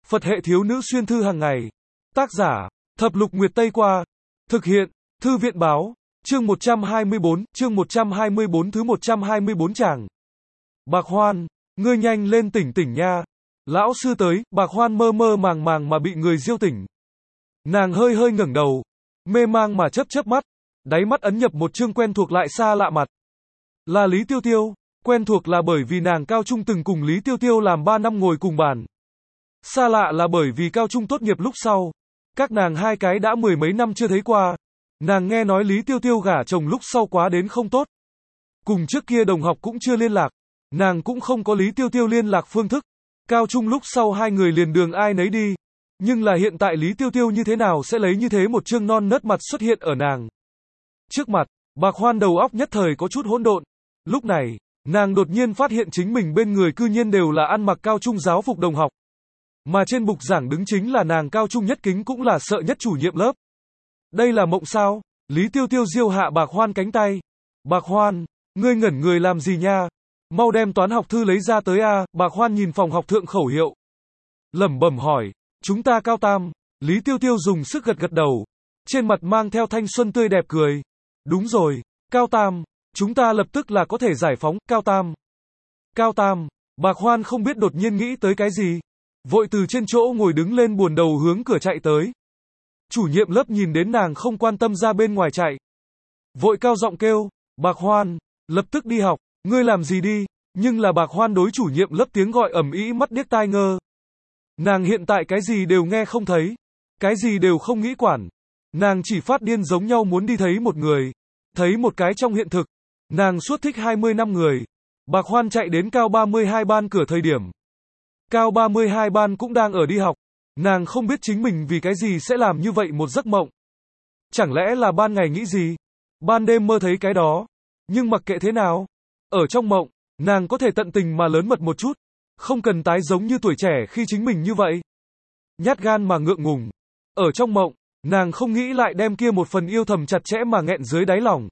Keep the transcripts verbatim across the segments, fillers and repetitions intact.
Phật hệ thiếu nữ xuyên thư hàng ngày. Tác giả, Thập Lục Nguyệt Tây Qua. Thực hiện, Thư viện báo. Chương một trăm hai mươi bốn, chương một trăm hai mươi bốn thứ một trăm hai mươi bốn tràng. Bạc Hoan, ngươi nhanh lên tỉnh tỉnh nha. Lão sư tới, Bạc Hoan mơ mơ màng màng mà bị người diêu tỉnh. Nàng hơi hơi ngẩng đầu, mê mang mà chớp chớp mắt, đáy mắt ấn nhập một chương quen thuộc lại xa lạ mặt. Là Lý Tiêu Tiêu, quen thuộc là bởi vì nàng cao trung từng cùng Lý Tiêu Tiêu làm ba năm ngồi cùng bàn. Xa lạ là bởi vì cao trung tốt nghiệp lúc sau, các nàng hai cái đã mười mấy năm chưa thấy qua. Nàng nghe nói Lý Tiêu Tiêu gả chồng lúc sau quá đến không tốt. Cùng trước kia đồng học cũng chưa liên lạc, nàng cũng không có Lý Tiêu Tiêu liên lạc phương thức. Cao trung lúc sau hai người liền đường ai nấy đi. Nhưng là hiện tại Lý Tiêu Tiêu như thế nào sẽ lấy như thế một chương non nớt mặt xuất hiện ở nàng trước mặt. Bạc Hoan đầu óc nhất thời có chút hỗn độn. Lúc này, nàng đột nhiên phát hiện chính mình bên người cư nhiên đều là ăn mặc cao trung giáo phục đồng học. Mà trên bục giảng đứng chính là nàng cao trung nhất kính cũng là sợ nhất chủ nhiệm lớp. Đây là mộng sao? Lý Tiêu Tiêu diêu hạ Bạc Hoan cánh tay. Bạc Hoan, ngươi ngẩn người làm gì nha? Mau đem toán học thư lấy ra tới a. Bạc Hoan nhìn phòng học thượng khẩu hiệu, lẩm bẩm hỏi, chúng ta cao tam. Lý Tiêu Tiêu dùng sức gật gật đầu, trên mặt mang theo thanh xuân tươi đẹp cười. Đúng rồi, cao tam, chúng ta lập tức là có thể giải phóng, cao tam. Cao tam, Bạc Hoan không biết đột nhiên nghĩ tới cái gì, vội từ trên chỗ ngồi đứng lên buồn đầu hướng cửa chạy tới. Chủ nhiệm lớp nhìn đến nàng không quan tâm ra bên ngoài chạy, vội cao giọng kêu, Bạc Hoan, lập tức đi học, ngươi làm gì đi, nhưng là Bạc Hoan đối chủ nhiệm lớp tiếng gọi ầm ĩ mắt điếc tai ngơ. Nàng hiện tại cái gì đều nghe không thấy, cái gì đều không nghĩ quản. Nàng chỉ phát điên giống nhau muốn đi thấy một người, thấy một cái trong hiện thực. Nàng suốt thích hai mươi năm người. Bạc Hoan chạy đến cao ba mươi hai ban cửa thời điểm. Cao ba mươi hai ban cũng đang ở đi học. Nàng không biết chính mình vì cái gì sẽ làm như vậy một giấc mộng. Chẳng lẽ là ban ngày nghĩ gì, ban đêm mơ thấy cái đó. Nhưng mặc kệ thế nào, ở trong mộng, nàng có thể tận tình mà lớn mật một chút. Không cần tái giống như tuổi trẻ khi chính mình như vậy. Nhát gan mà ngượng ngùng. Ở trong mộng, nàng không nghĩ lại đem kia một phần yêu thầm chặt chẽ mà nghẹn dưới đáy lòng.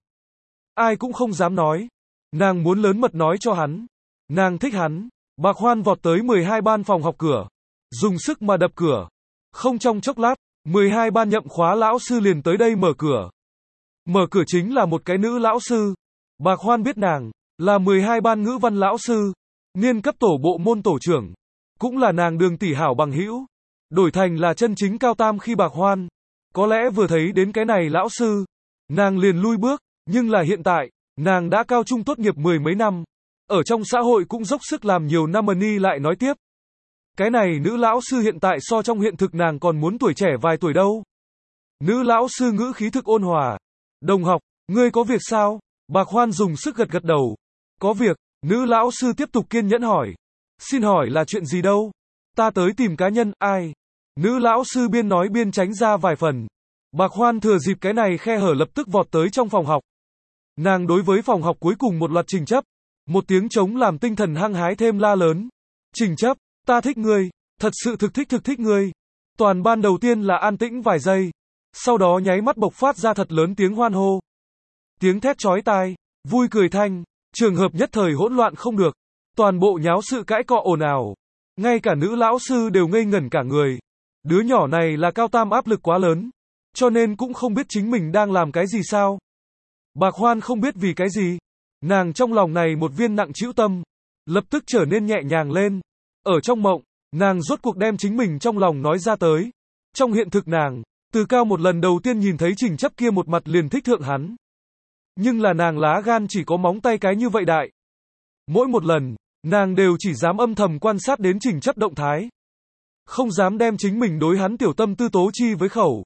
Ai cũng không dám nói. Nàng muốn lớn mật nói cho hắn. Nàng thích hắn. Bạc Hoan vọt tới mười hai ban phòng học cửa, dùng sức mà đập cửa. Không trong chốc lát, mười hai ban nhậm khóa lão sư liền tới đây mở cửa. Mở cửa chính là một cái nữ lão sư. Bạc Hoan biết nàng là mười hai ban ngữ văn lão sư, niên cấp tổ bộ môn tổ trưởng, cũng là nàng Đường tỷ hảo bằng hữu. Đổi thành là chân chính cao tam khi Bạc Hoan có lẽ vừa thấy đến cái này lão sư, nàng liền lui bước, nhưng là hiện tại, nàng đã cao trung tốt nghiệp mười mấy năm, ở trong xã hội cũng dốc sức làm nhiều năm ni lại nói tiếp. Cái này nữ lão sư hiện tại so trong hiện thực nàng còn muốn tuổi trẻ vài tuổi đâu. Nữ lão sư ngữ khí thực ôn hòa. Đồng học, ngươi có việc sao? Bạc Hoan dùng sức gật gật đầu. Có việc, nữ lão sư tiếp tục kiên nhẫn hỏi. Xin hỏi là chuyện gì đâu? Ta tới tìm cá nhân, ai? Nữ lão sư biên nói biên tránh ra vài phần. Bạc Hoan thừa dịp cái này khe hở lập tức vọt tới trong phòng học. Nàng đối với phòng học cuối cùng một loạt trình chấp. Một tiếng trống làm tinh thần hăng hái thêm la lớn. Trình chấp, ta thích ngươi, thật sự thực thích thực thích ngươi. Toàn ban đầu tiên là an tĩnh vài giây. Sau đó nháy mắt bộc phát ra thật lớn tiếng hoan hô. Tiếng thét chói tai, vui cười thanh, trường hợp nhất thời hỗn loạn không được. Toàn bộ nháo sự cãi cọ ồn ào. Ngay cả nữ lão sư đều ngây ngẩn cả người. Đứa nhỏ này là cao tam áp lực quá lớn, cho nên cũng không biết chính mình đang làm cái gì sao. Bạc Hoan không biết vì cái gì, nàng trong lòng này một viên nặng trĩu tâm, lập tức trở nên nhẹ nhàng lên. Ở trong mộng, nàng rốt cuộc đem chính mình trong lòng nói ra tới. Trong hiện thực nàng, từ cao một lần đầu tiên nhìn thấy trình chấp kia một mặt liền thích thượng hắn. Nhưng là nàng lá gan chỉ có móng tay cái như vậy đại. Mỗi một lần, nàng đều chỉ dám âm thầm quan sát đến trình chấp động thái. Không dám đem chính mình đối hắn tiểu tâm tư tố chi với khẩu.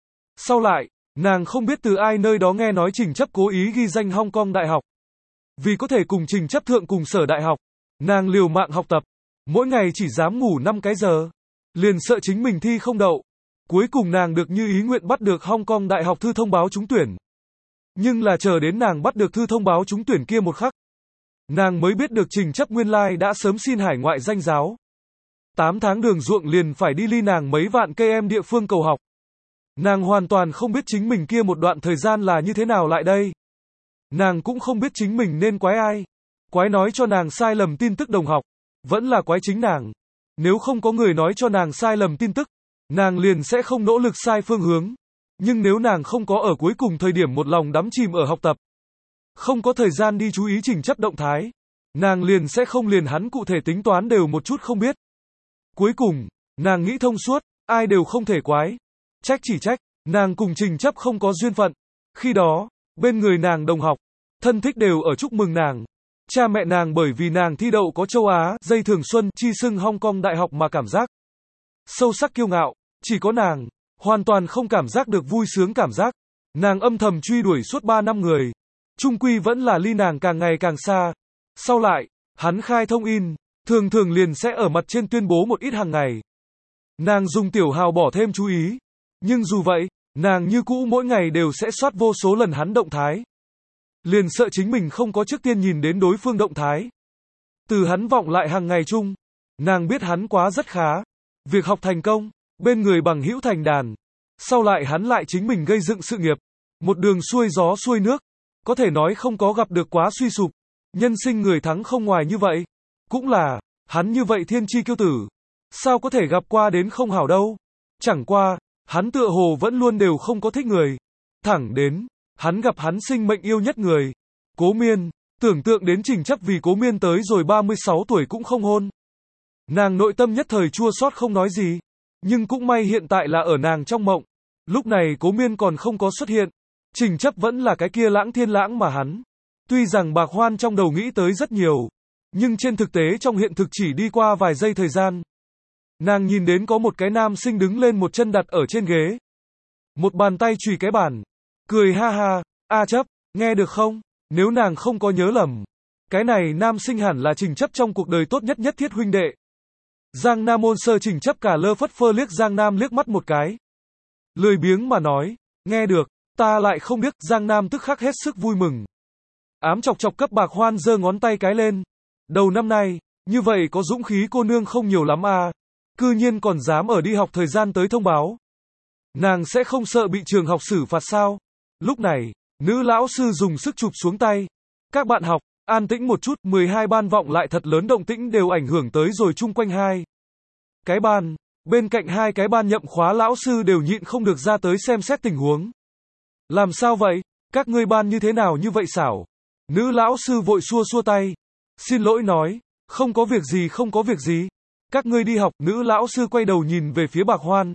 Sau lại, nàng không biết từ ai nơi đó nghe nói trình chấp cố ý ghi danh Hong Kong Đại học. Vì có thể cùng trình chấp thượng cùng sở đại học, nàng liều mạng học tập. Mỗi ngày chỉ dám ngủ năm cái giờ. Liền sợ chính mình thi không đậu. Cuối cùng nàng được như ý nguyện bắt được Hong Kong Đại học thư thông báo trúng tuyển. Nhưng là chờ đến nàng bắt được thư thông báo trúng tuyển kia một khắc, nàng mới biết được trình chấp nguyên lai đã sớm xin hải ngoại danh giáo. tám tháng đường ruộng liền phải đi ly nàng mấy vạn cây em địa phương cầu học. Nàng hoàn toàn không biết chính mình kia một đoạn thời gian là như thế nào lại đây. Nàng cũng không biết chính mình nên quái ai. Quái nói cho nàng sai lầm tin tức đồng học. Vẫn là quái chính nàng. Nếu không có người nói cho nàng sai lầm tin tức, nàng liền sẽ không nỗ lực sai phương hướng. Nhưng nếu nàng không có ở cuối cùng thời điểm một lòng đắm chìm ở học tập, không có thời gian đi chú ý Trình Chấp động thái, nàng liền sẽ không liền hắn cụ thể tính toán đều một chút không biết. Cuối cùng, nàng nghĩ thông suốt, ai đều không thể quái. Trách chỉ trách, nàng cùng Trình Chấp không có duyên phận. Khi đó, bên người nàng đồng học, thân thích đều ở chúc mừng nàng. Cha mẹ nàng bởi vì nàng thi đậu có châu Á, dây thường xuân, chi xưng Hong Kong Đại học mà cảm giác sâu sắc kiêu ngạo. Chỉ có nàng, hoàn toàn không cảm giác được vui sướng cảm giác. Nàng âm thầm truy đuổi suốt ba năm người. Trung quy vẫn là ly nàng càng ngày càng xa. Sau lại, hắn khai thông in, thường thường liền sẽ ở mặt trên tuyên bố một ít hàng ngày. Nàng dùng tiểu hào bỏ thêm chú ý. Nhưng dù vậy, nàng như cũ mỗi ngày đều sẽ soát vô số lần hắn động thái. Liền sợ chính mình không có trước tiên nhìn đến đối phương động thái. Từ hắn vọng lại hàng ngày chung, nàng biết hắn quá rất khá. Việc học thành công, bên người bằng hữu thành đàn. Sau lại hắn lại chính mình gây dựng sự nghiệp. Một đường xuôi gió xuôi nước. Có thể nói không có gặp được quá suy sụp. Nhân sinh người thắng không ngoài như vậy. Cũng là, hắn như vậy thiên chi kiêu tử. Sao có thể gặp qua đến không hảo đâu. Chẳng qua, hắn tựa hồ vẫn luôn đều không có thích người. Thẳng đến, hắn gặp hắn sinh mệnh yêu nhất người. Cố Miên, tưởng tượng đến Trình Chấp vì Cố Miên tới rồi ba mươi sáu tuổi cũng không hôn. Nàng nội tâm nhất thời chua xót không nói gì. Nhưng cũng may hiện tại là ở nàng trong mộng. Lúc này Cố Miên còn không có xuất hiện. Trình Chấp vẫn là cái kia lãng thiên lãng mà hắn. Tuy rằng Bạc Hoan trong đầu nghĩ tới rất nhiều. Nhưng trên thực tế trong hiện thực chỉ đi qua vài giây thời gian. Nàng nhìn đến có một cái nam sinh đứng lên một chân đặt ở trên ghế. Một bàn tay chùy cái bàn. Cười ha ha, A Chấp, nghe được không? Nếu nàng không có nhớ lầm. Cái này nam sinh hẳn là Trình Chấp trong cuộc đời tốt nhất nhất thiết huynh đệ. Giang Nam ôn sơ Trình Chấp cả lơ phất phơ liếc Giang Nam liếc mắt một cái. Lười biếng mà nói, nghe được, ta lại không biết. Giang Nam tức khắc hết sức vui mừng. Ám chọc chọc cấp Bạc Hoan giơ ngón tay cái lên. Đầu năm nay, như vậy có dũng khí cô nương không nhiều lắm à. Cư nhiên còn dám ở đi học thời gian tới thông báo. Nàng sẽ không sợ bị trường học xử phạt sao? Lúc này, nữ lão sư dùng sức chụp xuống tay. Các bạn học, an tĩnh một chút. mười hai ban vọng lại thật lớn động tĩnh đều ảnh hưởng tới rồi chung quanh hai cái ban. Bên cạnh hai cái ban nhậm khóa lão sư đều nhịn không được ra tới xem xét tình huống. Làm sao vậy? Các ngươi ban như thế nào như vậy xảo? Nữ lão sư vội xua xua tay. Xin lỗi nói, không có việc gì không có việc gì. Các ngươi đi học. Nữ lão sư quay đầu nhìn về phía Bạc Hoan.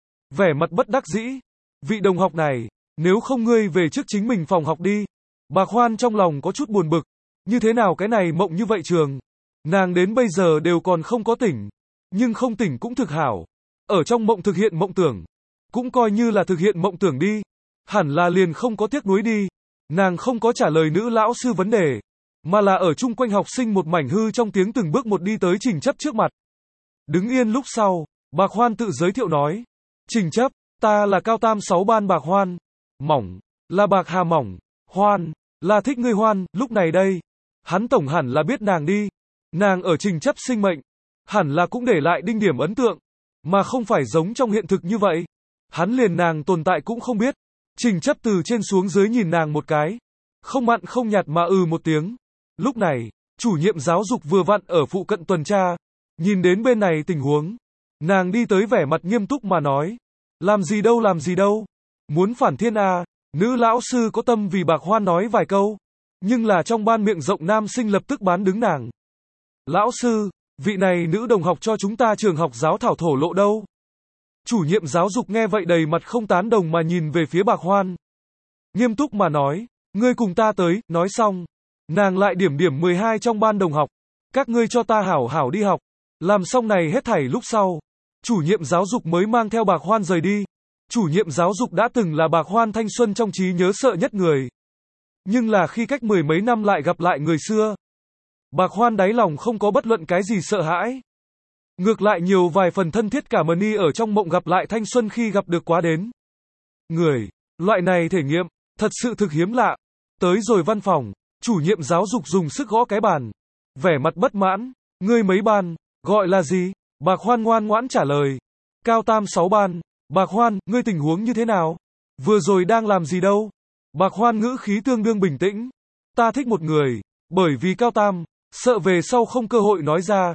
Vẻ mặt bất đắc dĩ. Vị đồng học này, nếu không ngươi về trước chính mình phòng học đi. Bạc Hoan trong lòng có chút buồn bực. Như thế nào cái này mộng như vậy trường. Nàng đến bây giờ đều còn không có tỉnh. Nhưng không tỉnh cũng thực hảo. Ở trong mộng thực hiện mộng tưởng. Cũng coi như là thực hiện mộng tưởng đi. Hẳn là liền không có tiếc nuối đi. Nàng không có trả lời nữ lão sư vấn đề. Mà là ở chung quanh học sinh một mảnh hư trong tiếng từng bước một đi tới Trình Chấp trước mặt. Đứng yên lúc sau, Bạc Hoan tự giới thiệu nói. Trình Chấp, ta là cao tam sáu ban Bạc Hoan. Mỏng, là Bạc Hà Mỏng. Hoan, là thích ngươi Hoan. Lúc này đây, hắn tổng hẳn là biết nàng đi. Nàng ở Trình Chấp sinh mệnh, hẳn là cũng để lại đinh điểm ấn tượng. Mà không phải giống trong hiện thực như vậy. Hắn liền nàng tồn tại cũng không biết. Trình Chấp từ trên xuống dưới nhìn nàng một cái. Không mặn không nhạt mà ừ một tiếng. Lúc này, chủ nhiệm giáo dục vừa vặn ở phụ cận tuần tra. Nhìn đến bên này tình huống. Nàng đi tới vẻ mặt nghiêm túc mà nói. Làm gì đâu làm gì đâu. Muốn phản thiên à. Nữ lão sư có tâm vì Bạc Hoan nói vài câu. Nhưng là trong ban miệng rộng nam sinh lập tức bán đứng nàng. Lão sư, vị này nữ đồng học cho chúng ta trường học giáo thảo thổ lộ đâu. Chủ nhiệm giáo dục nghe vậy đầy mặt không tán đồng mà nhìn về phía Bạc Hoan. Nghiêm túc mà nói. Ngươi cùng ta tới. Nói xong. Nàng lại điểm điểm mười hai trong ban đồng học. Các ngươi cho ta hảo hảo đi học. Làm xong này hết thảy lúc sau. Chủ nhiệm giáo dục mới mang theo Bạc Hoan rời đi. Chủ nhiệm giáo dục đã từng là Bạc Hoan thanh xuân trong trí nhớ sợ nhất người. Nhưng là khi cách mười mấy năm lại gặp lại người xưa. Bạc Hoan đáy lòng không có bất luận cái gì sợ hãi. Ngược lại nhiều vài phần thân thiết cảm ơn y ở trong mộng gặp lại thanh xuân khi gặp được quá đến. Người, loại này thể nghiệm, thật sự thực hiếm lạ. Tới rồi văn phòng, chủ nhiệm giáo dục dùng sức gõ cái bàn. Vẻ mặt bất mãn, ngươi mấy ban, gọi là gì? Bạc Hoan ngoan ngoãn trả lời. Cao tam sáu ban. Bạc Hoan, ngươi tình huống như thế nào? Vừa rồi đang làm gì đâu? Bạc Hoan ngữ khí tương đương bình tĩnh. Ta thích một người, bởi vì cao tam, sợ về sau không cơ hội nói ra.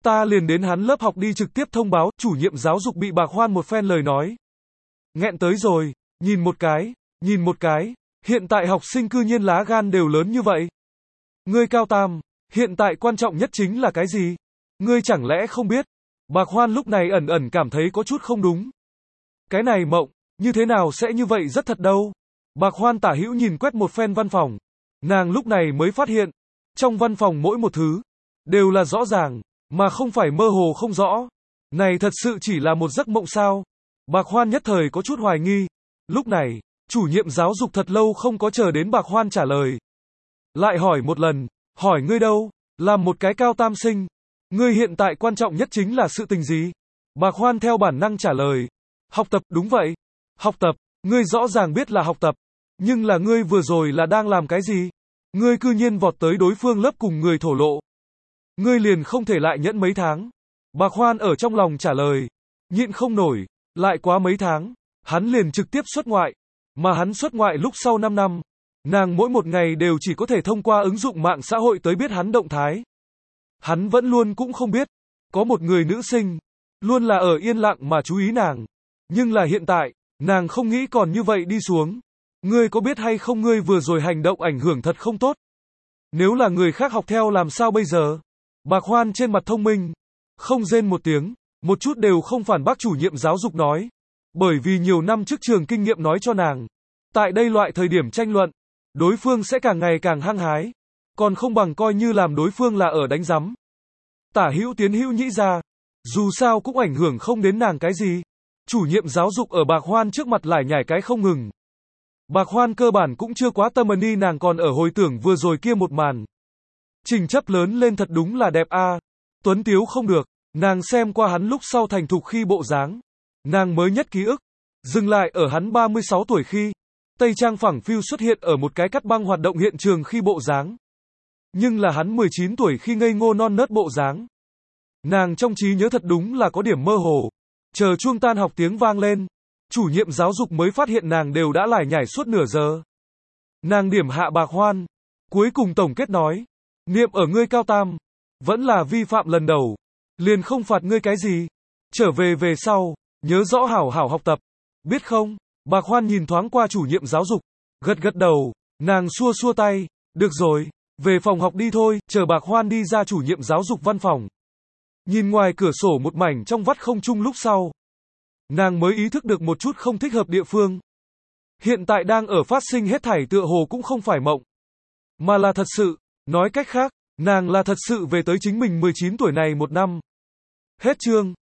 Ta liền đến hắn lớp học đi trực tiếp thông báo, chủ nhiệm giáo dục bị Bạc Hoan một phen lời nói. Nghẹn tới rồi, nhìn một cái, nhìn một cái, hiện tại học sinh cư nhiên lá gan đều lớn như vậy. Ngươi Cao Tam, hiện tại quan trọng nhất chính là cái gì? Ngươi chẳng lẽ không biết? Bạc Hoan lúc này ẩn ẩn cảm thấy có chút không đúng. Cái này mộng, như thế nào sẽ như vậy rất thật đâu. Bạc Hoan tả hữu nhìn quét một phen văn phòng. Nàng lúc này mới phát hiện, trong văn phòng mỗi một thứ, đều là rõ ràng, mà không phải mơ hồ không rõ. Này thật sự chỉ là một giấc mộng sao? Bạc Hoan nhất thời có chút hoài nghi. Lúc này, chủ nhiệm giáo dục thật lâu không có chờ đến Bạc Hoan trả lời. Lại hỏi một lần, hỏi ngươi đâu, làm một cái Cao Tam sinh. Ngươi hiện tại quan trọng nhất chính là sự tình gì? Bạc Hoan theo bản năng trả lời. Học tập, đúng vậy. Học tập, ngươi rõ ràng biết là học tập. Nhưng là ngươi vừa rồi là đang làm cái gì? Ngươi cư nhiên vọt tới đối phương lớp cùng người thổ lộ. Ngươi liền không thể lại nhẫn mấy tháng. Bạc Hoan ở trong lòng trả lời. Nhịn không nổi, lại quá mấy tháng, hắn liền trực tiếp xuất ngoại. Mà hắn xuất ngoại lúc sau năm năm. Nàng mỗi một ngày đều chỉ có thể thông qua ứng dụng mạng xã hội tới biết hắn động thái. Hắn vẫn luôn cũng không biết, có một người nữ sinh, luôn là ở yên lặng mà chú ý nàng. Nhưng là hiện tại, nàng không nghĩ còn như vậy đi xuống. Ngươi có biết hay không ngươi vừa rồi hành động ảnh hưởng thật không tốt. Nếu là người khác học theo làm sao bây giờ? Bạc Hoan trên mặt thông minh, không rên một tiếng, một chút đều không phản bác chủ nhiệm giáo dục nói. Bởi vì nhiều năm trước trường kinh nghiệm nói cho nàng, tại đây loại thời điểm tranh luận, đối phương sẽ càng ngày càng hăng hái, còn không bằng coi như làm đối phương là ở đánh rắm. Tả hữu tiến hữu nhĩ ra, dù sao cũng ảnh hưởng không đến nàng cái gì. Chủ nhiệm giáo dục ở Bạc Hoan trước mặt lại nhảy cái không ngừng. Bạc Hoan cơ bản cũng chưa quá tâm đi, nàng còn ở hồi tưởng vừa rồi kia một màn. Trình Chấp lớn lên thật đúng là đẹp a, à. Tuấn tiếu không được, nàng xem qua hắn lúc sau thành thục khi bộ dáng. Nàng mới nhất ký ức, dừng lại ở hắn ba mươi sáu tuổi khi, tây trang phẳng phiu xuất hiện ở một cái cắt băng hoạt động hiện trường khi bộ dáng. Nhưng là hắn mười chín tuổi khi ngây ngô non nớt bộ dáng. Nàng trong trí nhớ thật đúng là có điểm mơ hồ. Chờ chuông tan học tiếng vang lên, chủ nhiệm giáo dục mới phát hiện nàng đều đã lải nhải suốt nửa giờ. Nàng điểm hạ Bạc Hoan, cuối cùng tổng kết nói, niệm ở ngươi Cao Tam, vẫn là vi phạm lần đầu, liền không phạt ngươi cái gì. Trở về về sau, nhớ rõ hảo hảo học tập, biết không? Bạc Hoan nhìn thoáng qua chủ nhiệm giáo dục, gật gật đầu, nàng xua xua tay, được rồi, về phòng học đi thôi. Chờ Bạc Hoan đi ra chủ nhiệm giáo dục văn phòng. Nhìn ngoài cửa sổ một mảnh trong vắt không trung lúc sau, nàng mới ý thức được một chút không thích hợp địa phương. Hiện tại đang ở phát sinh hết thảy tựa hồ cũng không phải mộng, mà là thật sự. Nói cách khác, nàng là thật sự về tới chính mình mười chín tuổi này một năm. Hết chương.